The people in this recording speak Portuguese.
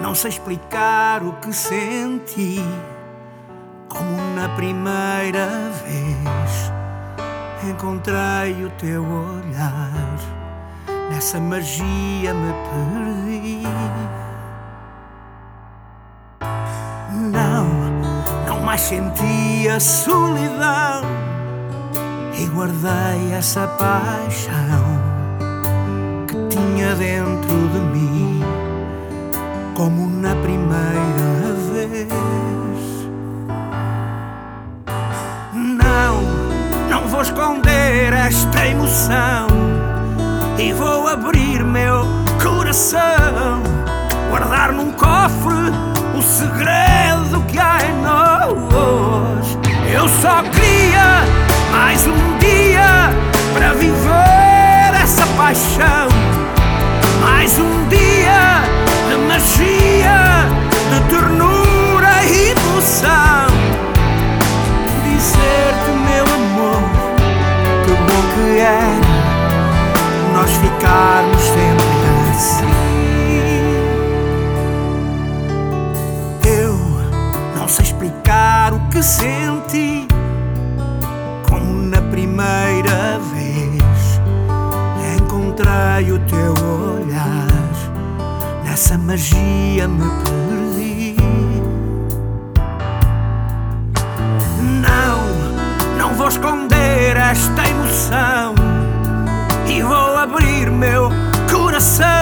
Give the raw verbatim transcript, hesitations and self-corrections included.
Não sei explicar o que senti, como na primeira vez encontrei o teu olhar. Nessa magia me perdi. Não, não mais senti a solidão e guardei essa paixão que tinha dentro de mim, como na primeira vez. Não, não vou esconder esta emoção e vou abrir meu coração, guardar num cofre o segredo que há em nós. Eu só queria mais um dia para viver essa paixão, mais um dia de magia, de ternura e emoção. Dizer-te, meu amor, que bom que era nós ficarmos sempre assim. Eu não sei explicar o que senti, como na primeira vez encontrei o teu olhar. Nessa magia me perdi. Não, não vou esconder esta emoção e vou abrir meu coração,